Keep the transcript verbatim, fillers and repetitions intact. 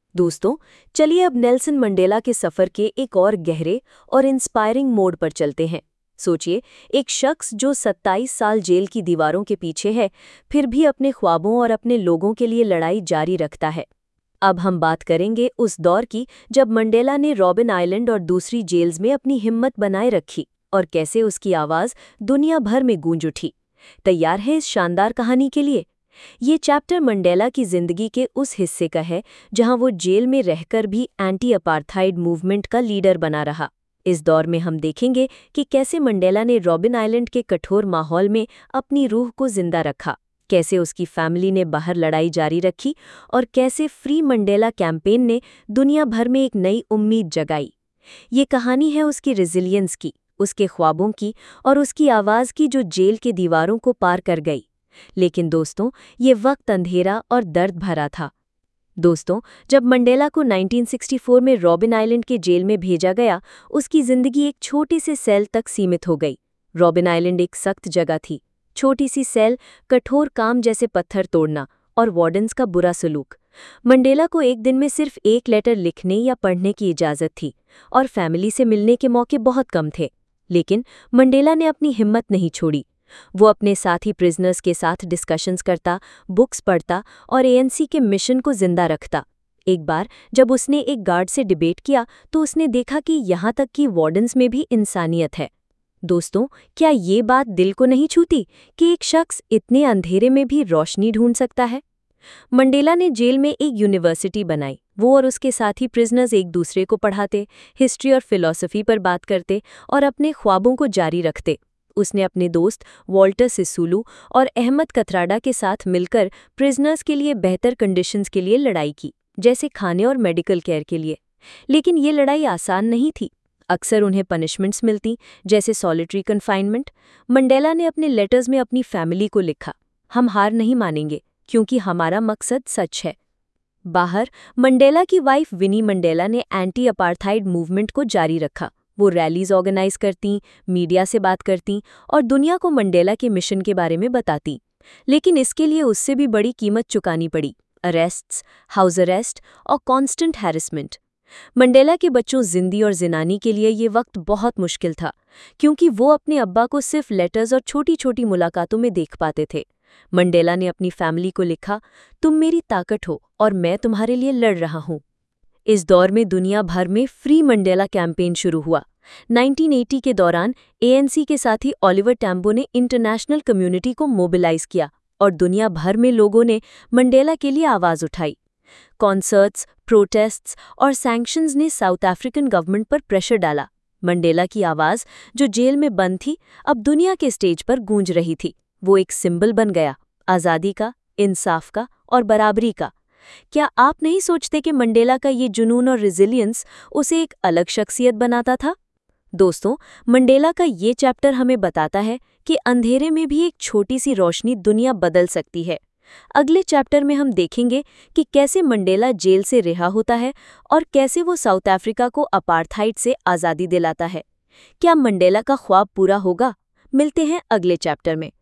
दोस्तों, चलिए अब नेल्सन मंडेला के सफ़र के एक और गहरे और इंस्पायरिंग मोड पर चलते हैं। सोचिए, एक शख्स जो सत्ताईस साल जेल की दीवारों के पीछे है, फिर भी अपने ख्वाबों और अपने लोगों के लिए लड़ाई जारी रखता है। अब हम बात करेंगे उस दौर की जब मंडेला ने रॉबिन आइलैंड और दूसरी जेल्स में अपनी हिम्मत बनाए रखी और कैसे उसकी आवाज़ दुनिया भर में गूंज उठी। तैयार है इस शानदार कहानी के लिए? ये चैप्टर मंडेला की जिंदगी के उस हिस्से का है जहां वो जेल में रहकर भी एंटी अपार्थाइड मूवमेंट का लीडर बना रहा। इस दौर में हम देखेंगे कि कैसे मंडेला ने रॉबिन आइलैंड के कठोर माहौल में अपनी रूह को जिंदा रखा, कैसे उसकी फैमिली ने बाहर लड़ाई जारी रखी और कैसे फ्री मंडेला कैंपेन ने दुनिया भर में एक नई उम्मीद जगाई। ये कहानी है उसकी रेजिलियंस की, उसके ख्वाबों की और उसकी आवाज़ की जो जेल के दीवारों को पार कर गई। लेकिन दोस्तों, ये वक्त अंधेरा और दर्द भरा था। दोस्तों, जब मंडेला को उन्नीस सौ चौंसठ में रॉबिन आइलैंड के जेल में भेजा गया, उसकी जिंदगी एक छोटे से सेल तक सीमित हो गई। रॉबिन आइलैंड एक सख्त जगह थी, छोटी सी सेल, कठोर काम जैसे पत्थर तोड़ना और वार्डन्स का बुरा सलूक। मंडेला को एक दिन में सिर्फ एक लेटर लिखने या पढ़ने की इजाज़त थी और फैमिली से मिलने के मौके बहुत कम थे। लेकिन मंडेला ने अपनी हिम्मत नहीं छोड़ी। वो अपने साथी प्रिजनर्स के साथ डिस्कशंस करता, बुक्स पढ़ता और एएनसी के मिशन को जिंदा रखता। एक बार जब उसने एक गार्ड से डिबेट किया तो उसने देखा कि यहाँ तक कि वार्डन्स में भी इंसानियत है। दोस्तों, क्या ये बात दिल को नहीं छूती कि एक शख्स इतने अंधेरे में भी रोशनी ढूंढ सकता है? मंडेला ने जेल में एक यूनिवर्सिटी बनाई। वो और उसके साथी प्रिजनर्स एक दूसरे को पढ़ाते, हिस्ट्री और फिलॉसफी पर बात करते और अपने ख्वाबों को जारी रखते। उसने अपने दोस्त वॉल्टर सिसूलू और अहमद कथराडा के साथ मिलकर प्रिजनर्स के लिए बेहतर कंडीशंस के लिए लड़ाई की, जैसे खाने और मेडिकल केयर के लिए। लेकिन ये लड़ाई आसान नहीं थी। अक्सर उन्हें पनिशमेंट्स मिलती, जैसे सॉलिटरी कन्फाइनमेंट। मंडेला ने अपने लेटर्स में अपनी फैमिली को लिखा, हम हार नहीं मानेंगे क्योंकि हमारा मकसद सच है। बाहर मंडेला की वाइफ विनी मंडेला ने एंटी अपार्थाइड मूवमेंट को जारी रखा। वो रैलीज ऑर्गेनाइज करती, मीडिया से बात करती और दुनिया को मंडेला के मिशन के बारे में बताती। लेकिन इसके लिए उससे भी बड़ी कीमत चुकानी पड़ी, अरेस्ट्स, हाउस अरेस्ट और कॉन्स्टेंट हैरेसमेंट। मंडेला के बच्चों जिंदी और जिनानी के लिए ये वक्त बहुत मुश्किल था, क्योंकि वो अपने अब्बा को सिर्फ लेटर्स और छोटी छोटी मुलाकातों में देख पाते थे। मंडेला ने अपनी फैमिली को लिखा, तुम मेरी ताकत हो और मैं तुम्हारे लिए लड़ रहा हूँ। इस दौर में दुनिया भर में फ्री मंडेला कैंपेन शुरू हुआ। उन्नीस सौ अस्सी के दौरान एएनसी के साथी ओलिवर टैम्बो ने इंटरनेशनल कम्युनिटी को मोबिलाइज किया और दुनिया भर में लोगों ने मंडेला के लिए आवाज़ उठाई। कॉन्सर्ट्स, प्रोटेस्ट्स और सैंक्शंस ने साउथ अफ्रीकन गवर्नमेंट पर प्रेशर डाला। मंडेला की आवाज़, जो जेल में बंद थी, अब दुनिया के स्टेज पर गूंज रही थी। वो एक सिंबल बन गया, आज़ादी का, इंसाफ का और बराबरी का। क्या आप नहीं सोचते कि मंडेला का ये जुनून और रेजिलियंस उसे एक अलग शख्सियत बनाता था? दोस्तों, मंडेला का ये चैप्टर हमें बताता है कि अंधेरे में भी एक छोटी सी रोशनी दुनिया बदल सकती है। अगले चैप्टर में हम देखेंगे कि कैसे मंडेला जेल से रिहा होता है और कैसे वो साउथ अफ्रीका को अपार्थाइड से आज़ादी दिलाता है। क्या मंडेला का ख्वाब पूरा होगा? मिलते हैं अगले चैप्टर में।